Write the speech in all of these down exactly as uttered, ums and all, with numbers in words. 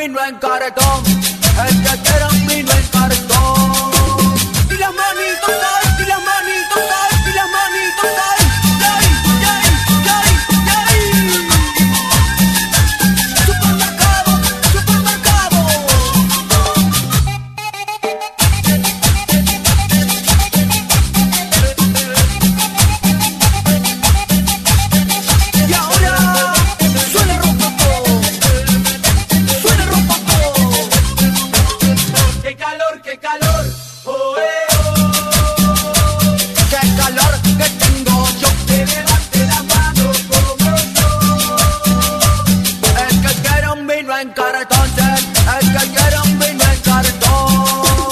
vino en cartón, el que quiera un vino en cartón. Y las manitos ay, y las manitos ay, y las manitos ay, yay, yay, yay, yay. Supermercado, supermercado. Y ahora suena rompopó, suena rompopó. Qué calor, qué calor, oh, eh, oh. Qué calor que tengo yo. Que levante la mano como yo. El que quiera un vino en cartón, el que quiera un vino en cartón.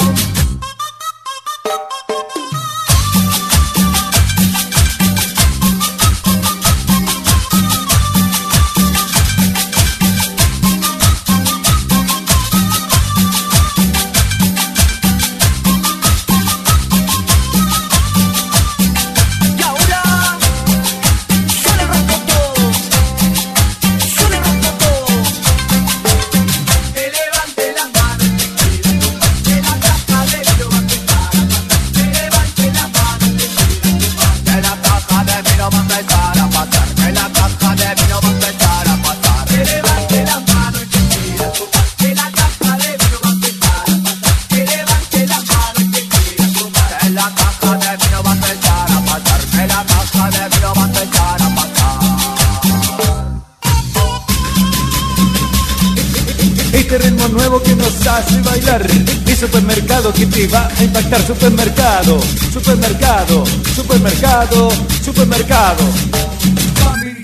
Y ahora suena rompopó, suena rompopó. Que levante las manos, que la caja de vino va a empezar a pasar. Que levante las manos, que la caja de vino va a empezar a pasar. Que la caja de vino va a empezar a pasar. Que levante las manos y que quiera tomar. Que la caja de vino va a empezar a pasar. Que levante las manos y que quiera tomar. Que la caja de vino va a empezar a pasar. Que la caja de vino va a empezar a pasar. Este ritmo nuevo que nos hace bailar. Mi supermercado que te va a impactar. Supermercado, supermercado, supermercado, supermercado. Familia.